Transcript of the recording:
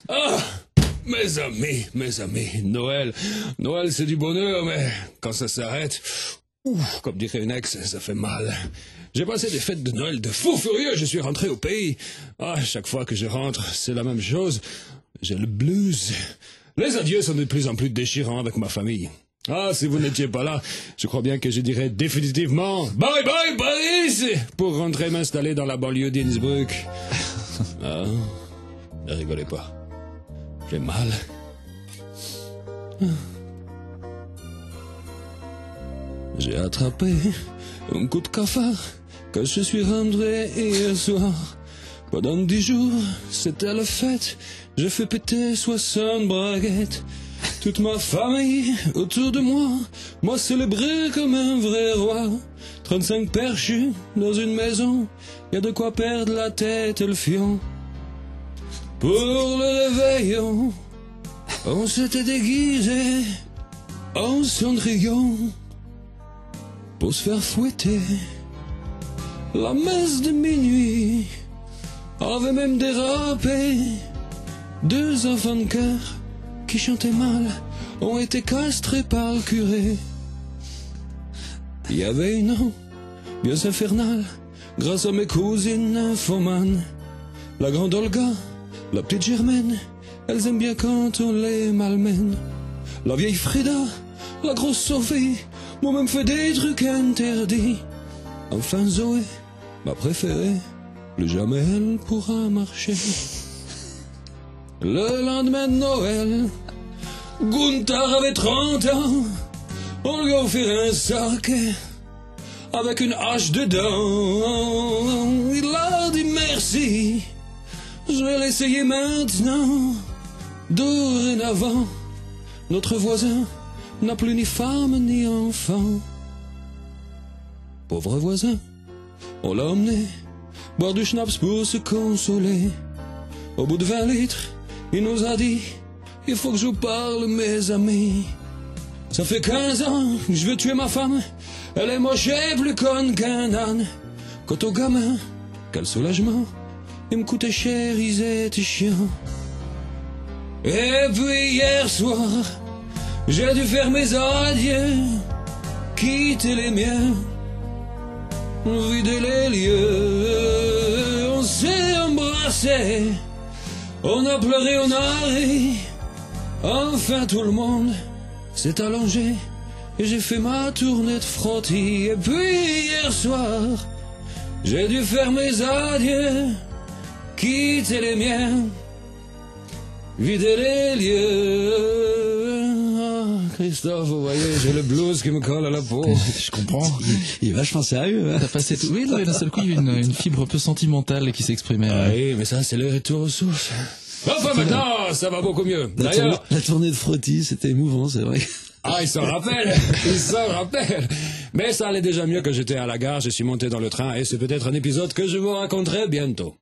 Ah, mes amis, Noël, c'est du bonheur, mais quand ça s'arrête, ouf, comme dirait une ex, ça fait mal. J'ai passé des fêtes de Noël de fou furieux, je suis rentré au pays. Ah, chaque fois que je rentre, c'est la même chose. J'ai le blues. Les adieux sont de plus en plus déchirants avec ma famille. Ah, si vous n'étiez pas là, je crois bien que je dirais définitivement bye bye Paris pour rentrer m'installer dans la banlieue d'Innsbruck. Ah, ne rigolez pas. J'ai mal. J'ai attrapé un coup de cafard quand je suis rentré hier soir. Pendant 10 jours, c'était la fête. J'ai fait péter 60 braguettes. Toute ma famille autour de moi célébré comme un vrai roi. 35 perchus dans une maison, y a de quoi perdre la tête et le fion. Pour le réveillon, on s'était déguisé en Cendrillon pour se faire fouetter. La messe de minuit avait même dérapé. 2 enfants de cœur qui chantaient mal ont été castrés par le curé. Il y avait une ambiance infernale grâce à mes cousines nymphomanes. La grande Olga, la petite Germaine, elles aiment bien quand on les malmène. La vieille Frida, la grosse Sophie, m'ont même fait des trucs interdits. Enfin Zoé, ma préférée, plus jamais elle pourra marcher. Le lendemain de Noël, Gunther avait 30 ans. On lui a offert un sac avec une hache dedans. Il a dit merci, je vais l'essayer maintenant. Dorénavant, notre voisin n'a plus ni femme ni enfant. Pauvre voisin, on l'a emmené boire du schnapps pour se consoler. Au bout de 20 litres, il nous a dit: il faut que je vous parle, mes amis. Ça fait 15 ans que je veux tuer ma femme. Elle est moche et plus conne qu'un âne. Quant au gamin, quel soulagement. Il me coûtait cher, ils étaient chiants. Et puis hier soir, j'ai dû faire mes adieux, quitter les miens, vider les lieux. On s'est embrassé, on a pleuré, on a ri. Enfin tout le monde s'est allongé et j'ai fait ma tournée de frottis. Et puis hier soir, j'ai dû faire mes adieux, quitter les miens, vider les lieux. Ah, Christophe, vous voyez, j'ai le blues qui me colle à la peau. Je comprends. Il est vachement sérieux. Hein. T'as passé tout. Oui, d'un seul coup, il y a une fibre un peu sentimentale qui s'exprimait. Ah oui, mais ça, c'est le retour aux sources. Enfin, maintenant, ça va beaucoup mieux. D'ailleurs, la tournée de frottis, c'était émouvant, c'est vrai. Ah, il s'en rappelle. Mais ça allait déjà mieux que j'étais à la gare, je suis monté dans le train et c'est peut-être un épisode que je vous raconterai bientôt.